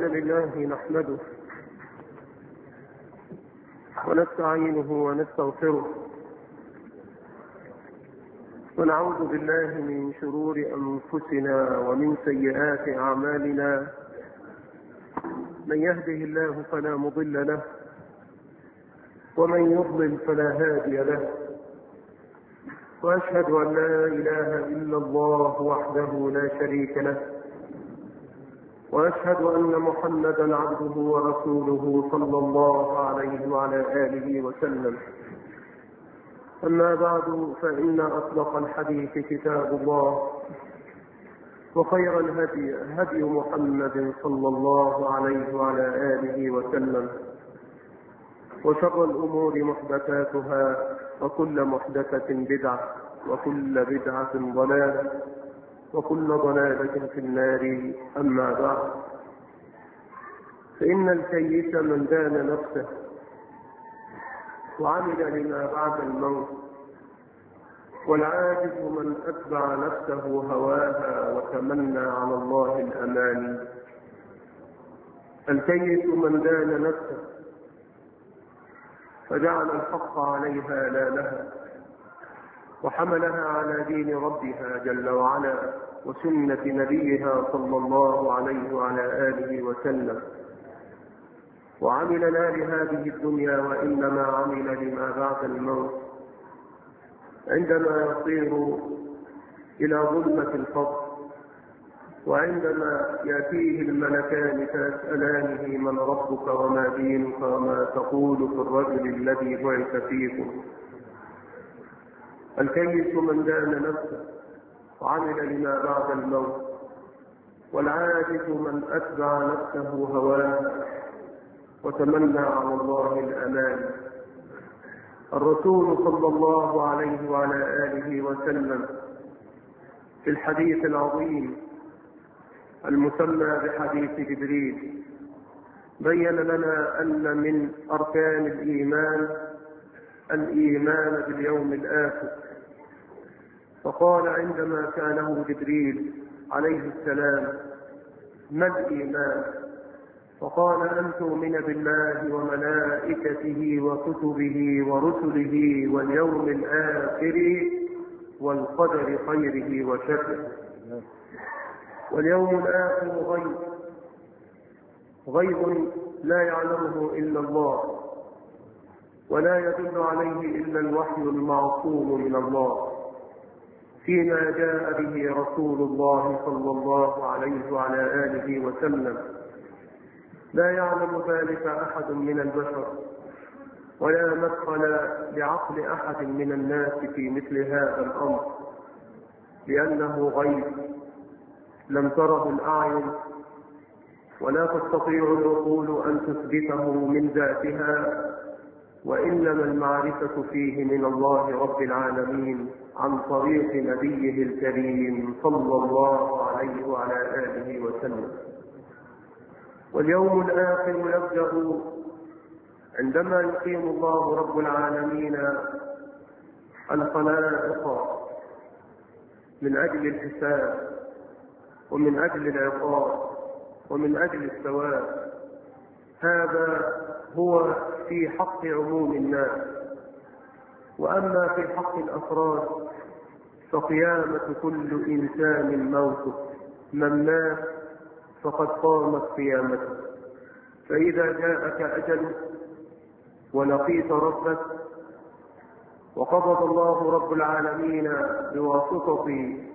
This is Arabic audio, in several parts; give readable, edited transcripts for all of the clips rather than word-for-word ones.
الحمد لله نحمده ونستعينه ونستغفره ونعوذ بالله من شرور أنفسنا ومن سيئات أعمالنا. من يهده الله فلا مضل له ومن يضلل فلا هادي له، وأشهد أن لا إله إلا الله وحده لا شريك له، وأشهد أن محمدا عبده ورسوله صلى الله عليه وعلى آله وسلم. أما بعد، فإن أصدق الحديث كتاب الله، وخير الهدي هدي محمد صلى الله عليه وعلى آله وسلم، وشر الأمور محدثاتها، وكل محدثة بدعة، وكل بدعة ضلالة، وكل ضلالة في النار. أما بعد، فإن الكيس من دان نفسه وعمل لما بعد الموت، والعاجز من أتبع نفسه هواها وتمنى على الله الأماني. الكيس من دان نفسه فجعل الحق عليها لا لها، وحملها على دين ربها جل وعلا وسنة نبيها صلى الله عليه وعلى آله وسلم، وعمل لا لهذه الدنيا وإنما عمل لما بعد الموت. عندما يصير إلى ظلمة القبر، وعندما يأتيه الملكان فيسألانه من ربك وما دينك وما تقول في الرجل الذي بعث فيكم. الكيس من دان نفسه وعمل لما بعد الموت، والعاجز من أتبع نفسه هواها وتمنى على الله الأمان. الرسول صلى الله عليه وعلى آله وسلم في الحديث العظيم المسمى بحديث جبريل بين لنا أن من أركان الإيمان باليوم الآخر. فقال عندما سأله جبريل عليه السلام: ما الإيمان؟ فقال: أن تؤمن بالله وملائكته وكتبه ورسله واليوم الآخر والقدر خيره وشره. واليوم الآخر غيب لا يعلمه إلا الله، ولا يدل عليه إلا الوحي المعصوم من الله فيما جاء به رسول الله صلى الله عليه وعلى آله وسلم. لا يعلم ذلك أحد من البشر، ولا مدخل لعقل أحد من الناس في مثل هذا الأمر، لأنه غيب لم تره الأعين، ولا تستطيع العقول أن تثبته من ذاتها، وإنما المعرفة فيه من الله رب العالمين عن طريق نبيه الكريم صلى الله عليه وعلى آله وسلم. واليوم الآخر يبدأ عندما يقيم الله رب العالمين الخلائق من أجل الحساب، ومن أجل العقاب، ومن أجل الثواب. هذا هو في حق عموم الناس. وأما في حق الأفراد فقيامة كل إنسان موته. من مات فقد قامت قيامته. فإذا جاءك أجلك ولقيت ربك، وقبض الله رب العالمين بواسطة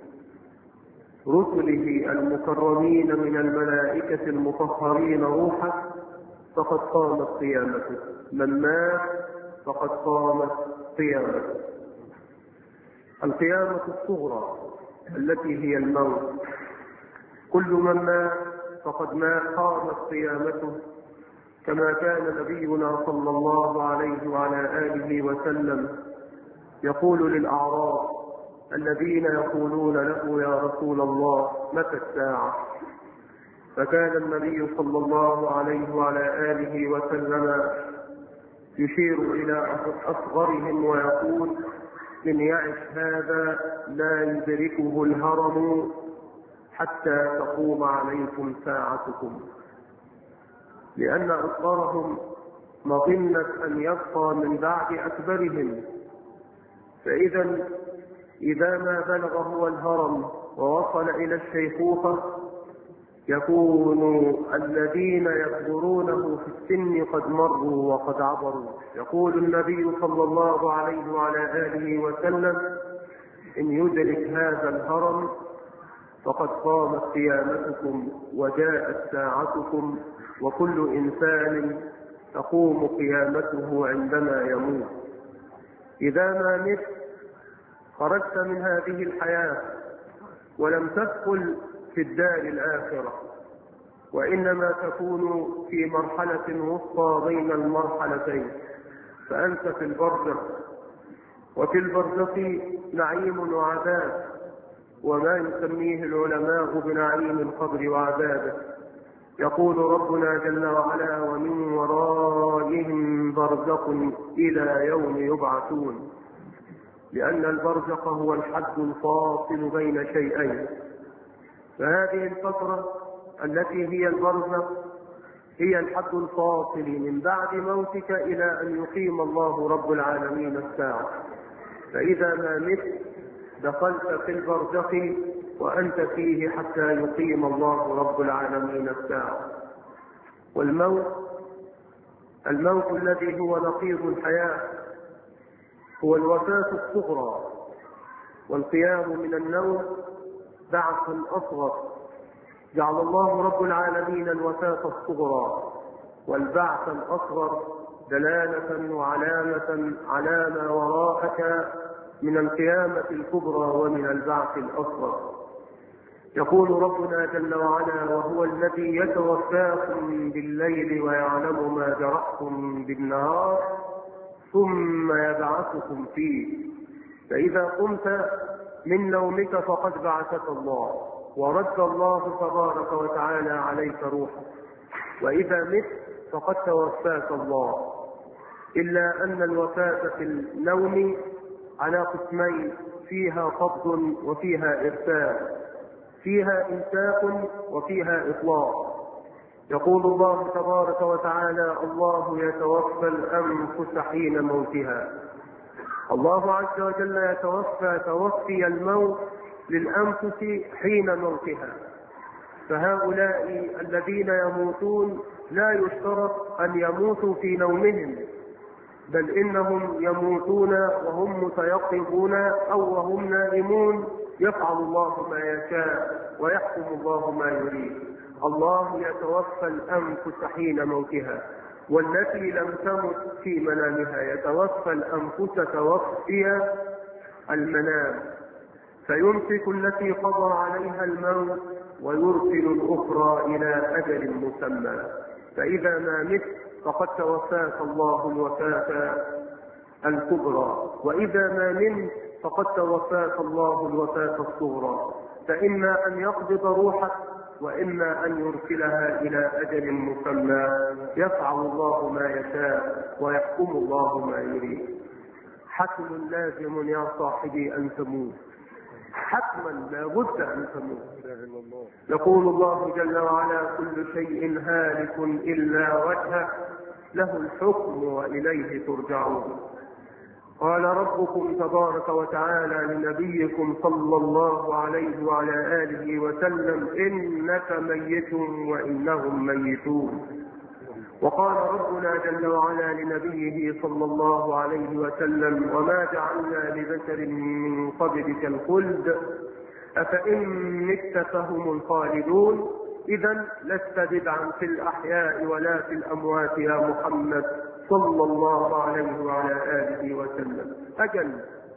رسله المكرمين من الملائكة المطهرين روحه، فقد قامت قيامته. من مات فقد قامت قيامته. القيامة الصغرى التي هي الموت. كل من مات فقد مات قامت قيامته، كما كان نبينا صلى الله عليه وعلى آله وسلم يقول للأعراب الذين يقولون له: يا رسول الله، متى الساعة؟ فكان النبي صلى الله عليه وعلى آله وسلم يشير إلى أصغرهم ويقول: إن يعش هذا لا يدركه الهرم حتى تقوم عليكم ساعتكم. لأن أصغرهم مظنة أن يبقى من بعد أكبرهم. فإذا ما بلغ هو الهرم ووصل إلى الشيخوخة يكون الذين يكبرونه في السن قد مروا وقد عبروا. يقول النبي صلى الله عليه وعلى آله وسلم: إن يدرك هذا الهرم فقد قامت قيامتكم وجاءت ساعتكم، وكل إنسان تقوم قيامته عندما يموت. إذا ما مت خرجت من هذه الحياة ولم تدخل في الدار الآخرة، وإنما تكون في مرحلة وسطى بين المرحلتين، فأنت في البرزخ. وفي البرزخ نعيم وعذاب، وما يسميه العلماء بنعيم القبر وعذابه. يقول ربنا جل وعلا: ومن ورائهم برزخ إلى يوم يبعثون، لأن البرزخ هو الحد الفاصل بين شيئين. فهذه الفترة التي هي البرزخ هي الحد الفاصل من بعد موتك إلى أن يقيم الله رب العالمين الساعة. فإذا ما مت دخلت في البرزخ وأنت فيه حتى يقيم الله رب العالمين الساعة. والموت الذي هو نقيض الحياة هو الوفاة الصغرى، والقيام من النوم بعث أصغر. جعل الله رب العالمين الوفاة الصغرى والبعث الأصغر دلالة وعلامة على ما وراءك من القيامة الكبرى ومن البعث الأصغر. يقول ربنا جل وعلا: وهو الذي يتوفاكم بالليل ويعلم ما جرحتم بالنهار ثم يبعثكم فيه. فإذا قمت من نومك فقد بعثك الله ورد الله تبارك وتعالى عليك روحك، وإذا مت فقد توفاك الله. إلا أن الوفاة في النوم على قسمين: فيها قبض وفيها إرسال، فيها إمساك وفيها إطلاق. يقول الله تبارك وتعالى: الله يتوفى الأنفس حين موتها. الله عز وجل يتوفى توفي الموت للأنفس حين موتها. فهؤلاء الذين يموتون لا يشترط أن يموتوا في نومهم، بل إنهم يموتون وهم متيقظون أو وهم نائمون. يفعل الله ما يشاء ويحكم الله ما يريد. الله يتوفى الأنفس حين موتها، والتي لم تمت في منامها يتوفى الأنفس توفي المنام، فيمسك التي قضى عليها الموت ويرسل الأخرى إلى أجل مسمى. فإذا ما مت فقد توفاك الله الوفاة الكبرى، وإذا ما نمت فقد توفاك الله الوفاة الصغرى. فإما أن يقبض روحك وإما أن يرسلها إلى أجل مسمى. يفعل الله ما يشاء ويحكم الله ما يريد. حتم لازم يا صاحبي أن تموت، حتما لا بد أن تموت. يقول الله جل وعلا: كل شيء هالك إلا وجهه له الحكم وإليه ترجعون. قال ربكم تبارك وتعالى لنبيكم صلى الله عليه وعلى آله وسلم: إنك ميت وإنهم ميتون. وقال ربنا جل وعلا لنبيه صلى الله عليه وسلم: وما جعلنا لبشر من قبلك الخلد أفإن مت فهم الخالدون. إذا لست بدعا في الأحياء ولا في الأموات يا محمد صلى الله عليه وعلى آله وسلم. أجل،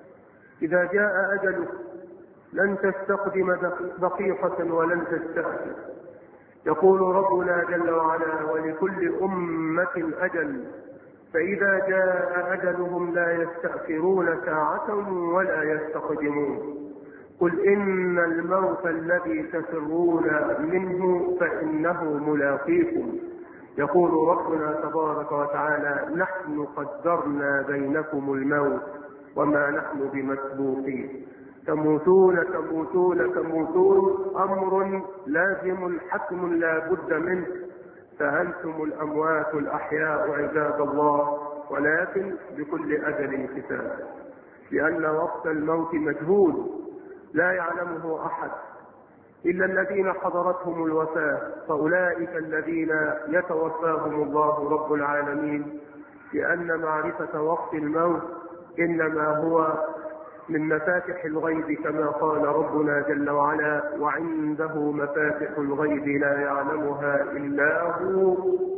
إذا جاء أجلك لن تستقدم دقيقة ولن تستأخر. يقول ربنا جل وعلا: ولكل أمة أجل، فإذا جاء أجلهم لا يستأخرون ساعة ولا يستقدمون. قل إن الموت الذي تفرون منه فإنه ملاقيكم. يقول ربنا تبارك وتعالى: نحن قدرنا بينكم الموت وما نحن بمسبوقين. تموتون تموتون تموتون، أمر لازم حتم لا بد منه. فأنتم الأموات الأحياء عباد الله، ولكن بكل أجل كتاب، لأن وقت الموت مجهول لا يعلمه أحد إلا الذين حضرتهم الوفاة، فأولئك الذين يتوفاهم الله رب العالمين، لأن معرفة وقت الموت إنما هو من مفاتح الغيب، كما قال ربنا جل وعلا: وعنده مفاتح الغيب لا يعلمها إلا هو.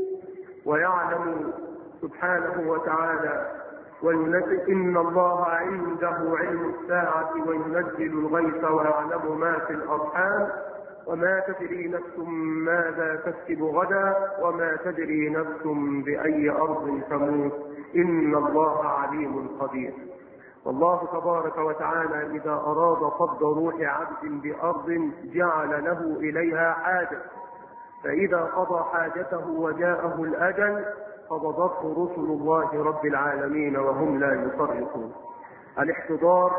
ويعلم سبحانه وتعالى وينزل: إن الله عنده علم الساعة وينزل الغيث ويعلم ما في الأرحام وما تدري نفس ماذا تكسب غدا وما تدري نفس بأي أرض تموت، إن الله عليم قدير. والله تبارك وتعالى إذا أراد قبض روح عبد بأرض جعل له إليها حاجة، فإذا قضى حاجته وجاءه الأجل قبضته رسل الله رب العالمين وهم لا يفرقون. الاحتضار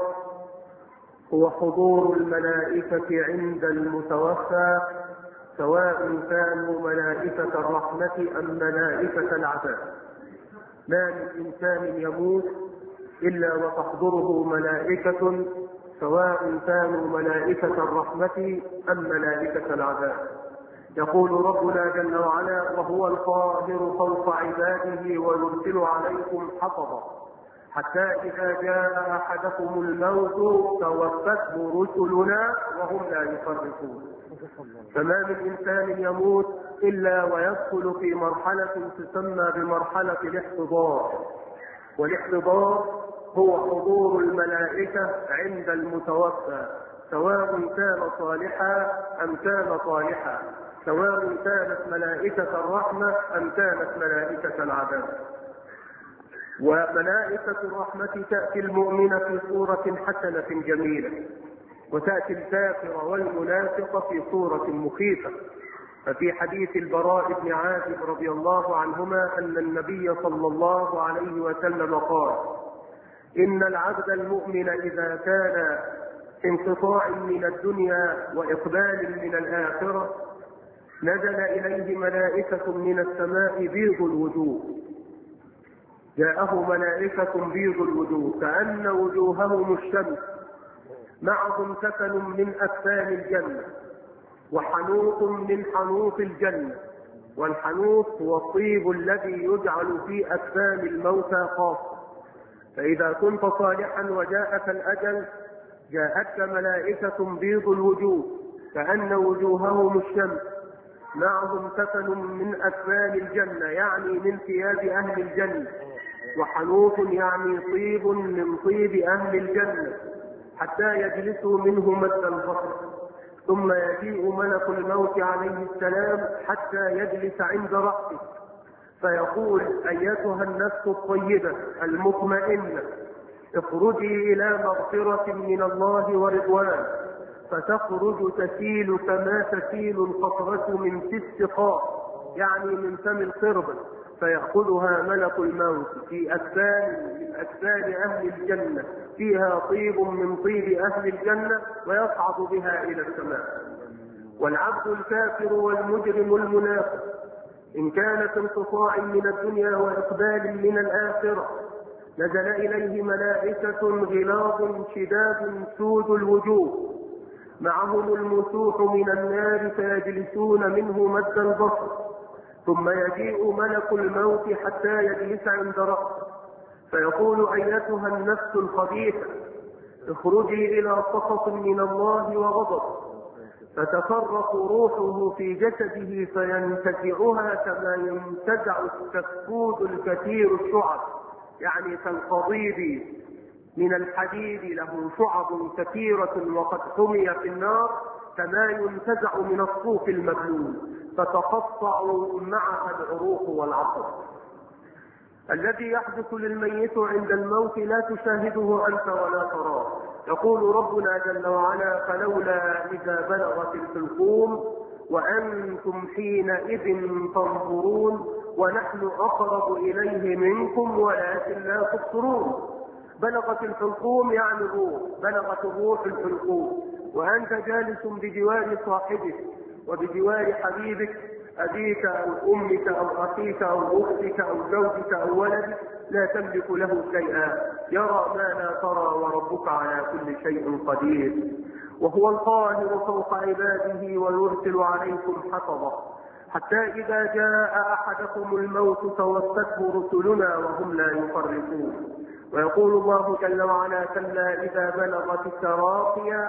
هو حضور الملائكة عند المتوفى، سواء كانوا ملائكة الرحمة أم ملائكة العذاب. ما من إنسان يموت إلا وتحضره ملائكة، سواء كانوا ملائكة الرحمة أم ملائكة العذاب. يقول ربنا جل وعلا: وهو القاهر فوق عباده ويرسل عليكم حفظا حتى إذا جاء أحدكم الموت توفته رسلنا وهم لا يفرقون. فما من إنسان يموت إلا ويدخل في مرحلة تسمى بمرحلة الاحتضار، والاحتضار هو حضور الملائكة عند المتوفى، سواء كان صالحا أم كان طالحا، سواء كانت ملائكة الرحمة أم كانت ملائكة العذاب. وملائكة الرحمة تأتي المؤمن في صورة حسنة جميلة، وتأتي الكافر والمنافق في صورة مخيفة. ففي حديث البراء بن عازب رضي الله عنهما أن النبي صلى الله عليه وسلم قال: إن العبد المؤمن إذا كان في انقطاع من الدنيا وإقبال من الآخرة نزل إليه ملائكة من السماء بيض الوجوه، جاءه ملائكة بيض الوجوه كأن وجوههم الشمس، معهم كفن من أكفان الجنة وحنوط من حنوط الجنة. والحنوط هو الطيب الذي يجعل في أكفان الموتى خاصة. فإذا كنت صالحا وجاءك الأجل جاءتك ملائكة بيض الوجوه كأن وجوههم الشمس، معهم كفن من أكفان الجنة يعني من ثياب أهل الجنة، وحنوط يعني طيب من طيب أهل الجنة، حتى يجلسوا منه مد البصر. ثم يجيء ملك الموت عليه السلام حتى يجلس عند رأسه فيقول: أيتها النفس الطيبة المطمئنة اخرجي إلى مغفرة من الله ورضوان. فتخرج تسيل كما تسيل القطرة من في السقاء، يعني من فم القربة، فيأخذها ملك الموت في أكفان من أكفان أهل الجنة فيها طيب من طيب أهل الجنة ويصعد بها إلى السماء. والعبد الكافر والمجرم المنافق إن كان في انقطاع من الدنيا وإقبال من الآخرة نزل إليه ملائكة غلاظ شداد سود الوجوه، معهم المسوح من النار فيجلسون منه مد البصر. ثم يجيء ملك الموت حتى يجلس عند رأسه فيقول: أيتها النفس الخبيثة اخرجي إلى سخط من الله وغضب. فتفرق روحه في جسده فينتزعها كما ينتزع السفود الكثير الشعب، يعني كالقضيب من الحديد له شعب كثيرة وقد حمي في النار، كما ينتزع من الصوف المبلول فتقطع معها العروق والعصب. الذي يحدث للميت عند الموت لا تشاهده أنت ولا تراه. يقول ربنا جل وعلا: فلولا إذا بلغت الحلقوم وأنتم حينئذ تنظرون ونحن أقرب إليه منكم ولكن لا تبصرون. بلغت الحلقوم يعني الروح، بلغت الروح الحلقوم، وأنت جالس بجوار صاحبك وبجوار حبيبك أبيك أو أمك أو أخيك أو أختك أو زوجك أو ولدك لا تملك له شيئا، يرى ما لا ترى، وربك على كل شيء قدير، وهو القاهر فوق عباده ويرسل عليكم حفظا حتى إذا جاء أحدكم الموت توفته رسلنا وهم لا يفرطون. ويقول الله جل وعلا: كلا إذا بلغت التراقي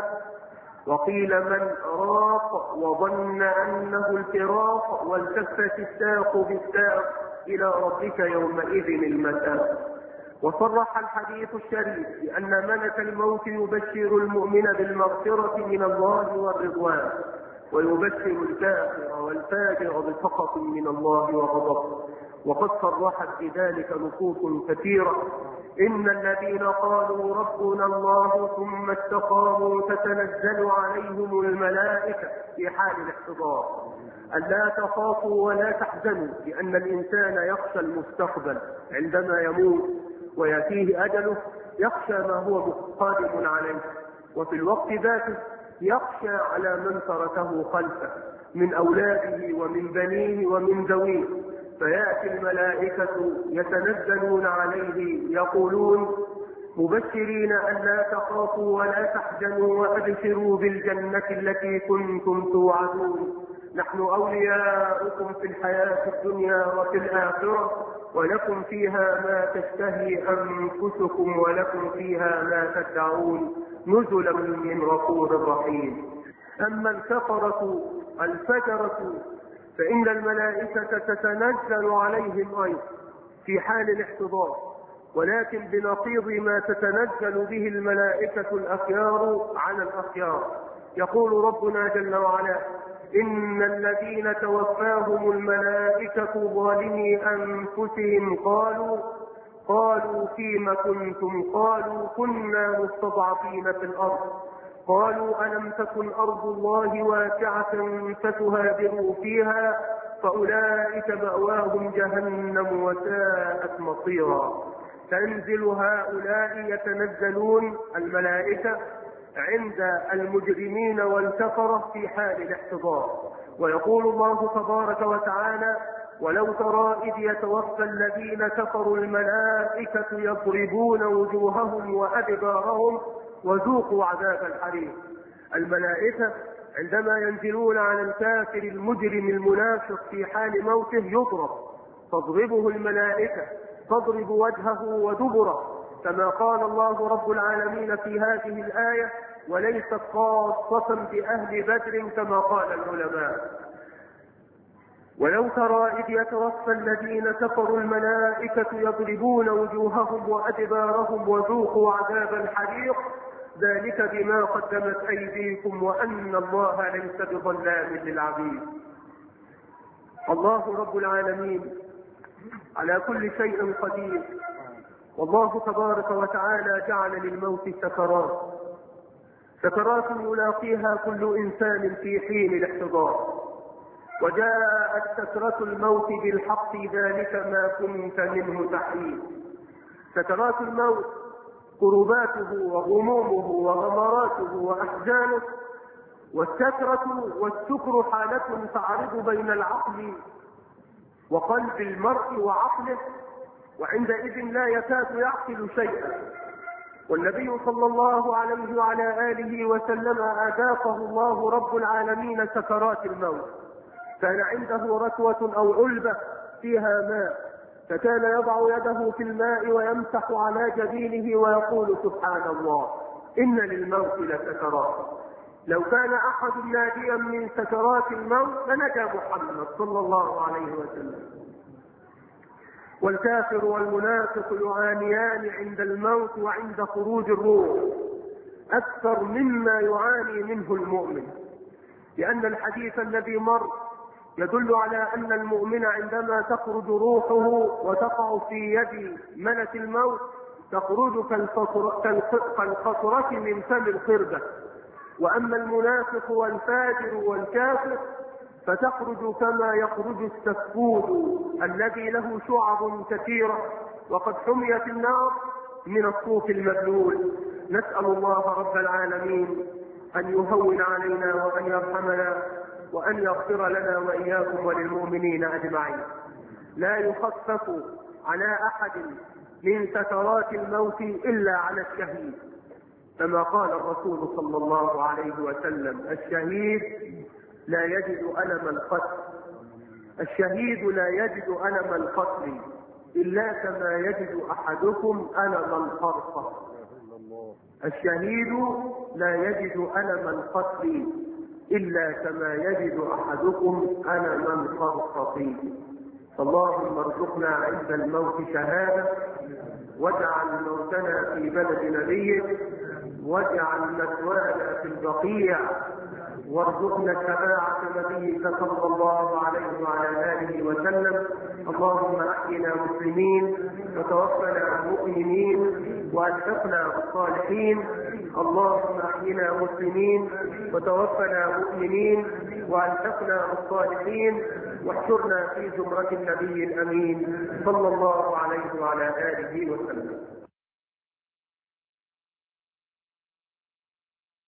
وقيل من راق وظن أنه الفراق والتفت الساق بالساق إلى ربك يومئذ المساق. وصرح الحديث الشريف بأن ملك الموت يبشر المؤمن بالمغفرة من الله والرضوان، ويبشر الكافر والفاجر بسخط من الله وغضب. وقد صرحت بذلك نصوص كثيرة: إن الذين قالوا ربنا الله ثم استقاموا تتنزل عليهم الملائكة في حال الاحتضار ألا تخافوا ولا تحزنوا، لأن الإنسان يخشى المستقبل عندما يموت ويأتيه أجله، يخشى ما هو قادم عليه، وفي الوقت ذاته يخشى على من تركه خلفه من أولاده ومن بنيه ومن ذويه، فيأتي الملائكة يتنزلون عليه يقولون: مبشرين أن لا تخافوا ولا تحزنوا وأبشروا بالجنة التي كنتم توعدون، نحن أولياؤكم في الحياة الدنيا وفي الآخرة، ولكم فيها ما تشتهي أنفسكم ولكم فيها ما تدعون، نزلا من غفور رحيم. أما الكفرة الفجرة فإن الملائكة تتنزل عليهم أيضا في حال الاحتضار، ولكن بنقيض ما تتنزل به الملائكة الأخيار على الأخيار. يقول ربنا جل وعلا: إن الذين توفاهم الملائكة ظالمي أنفسهم قالوا فيم كنتم؟ قالوا كنا مستضعفين في الأرض. قالوا ألم تكن أرض الله واسعة فتهاجروا فيها فأولئك مأواهم جهنم وساءت مصيرا. تنزل هؤلاء يتنزلون الملائكة عند المجرمين والكفرة في حال الاحتضار. ويقول الله تبارك وتعالى: ولو ترى إذ يتوفى الذين كفروا الملائكة يضربون وجوههم وأدبارهم وذوقوا عذاب الحريق. الملائكة عندما ينزلون على الكافر المجرم المنافق في حال موته يضرب، تضربه الملائكة، تضرب وجهه ودبره، كما قال الله رب العالمين في هذه الآية: وليست خاصة بأهل بدر كما قال العلماء. ولو ترى إذ يتوفى الذين كفروا الملائكة يضربون وجوههم وأدبارهم وذوقوا عذاب الحريق ذلك بما قدمت أيديكم وأن الله ليس بظلام للعبيد. الله رب العالمين على كل شيء قدير، والله تبارك وتعالى جعل للموت سكرات يلاقيها كل إنسان في حين الاحتضار. وجاءت سكرة الموت بالحق ذلك ما كنت منه تحيد. سكرات الموت كرباته وغمومه وغمراته وأحزانه، والسكرة والسكر حالة تعرض بين العقل وقلب المرء وعقله، وعندئذ لا يكاد يعقل شيئا. والنبي صلى الله عليه وعلى آله وسلم أذاقه الله رب العالمين سكرات الموت. كان عنده ركوة أو علبة فيها ماء، فكان يضع يده في الماء ويمسح على جبينه ويقول: سبحان الله، إن للموت لسكرات. لو كان أحد ناجيا من سكرات الموت لنجا محمد صلى الله عليه وسلم. والكافر والمنافق يعانيان عند الموت وعند خروج الروح أكثر مما يعاني منه المؤمن، لأن الحديث الذي مر يدل على أن المؤمن عندما تخرج روحه وتقع في يد ملك الموت تخرج كالقطرة من فم القردة، وأما المنافق والفاجر والكافر فتخرج كما يخرج السفود الذي له شعب كثيرة وقد حميت النار من الصوف المبلول. نسأل الله رب العالمين أن يهون علينا وأن يرحمنا، وأن يغفر لنا وإياكم وللمؤمنين أجمعين. لا يخفف على أحد من سكرات الموت إلا على الشهيد، كما قال الرسول صلى الله عليه وسلم: الشهيد لا يجد ألم القتل، الشهيد لا يجد ألم القتل إلا كما يجد أحدكم ألم القرصة. الشهيد لا يجد ألم القتل إلا كما يجد أحدكم ألم القرصة. اللهم ارزقنا عند الموت شهادة، واجعل موتنا في بلد نبيك، واجعل مثوانا في البقيع، وارزقنا شفاعة نبيك صلى الله عليه وعلى آله وسلم. اللهم أحينا مسلمين وتوفنا مؤمنين وألحقنا بالصالحين. اللهم أحينا مسلمين وتوفنا مؤمنين وألحقنا بالصالحين، واحشرنا في زمرة النبي الأمين صلى الله عليه وعلى آله وسلم.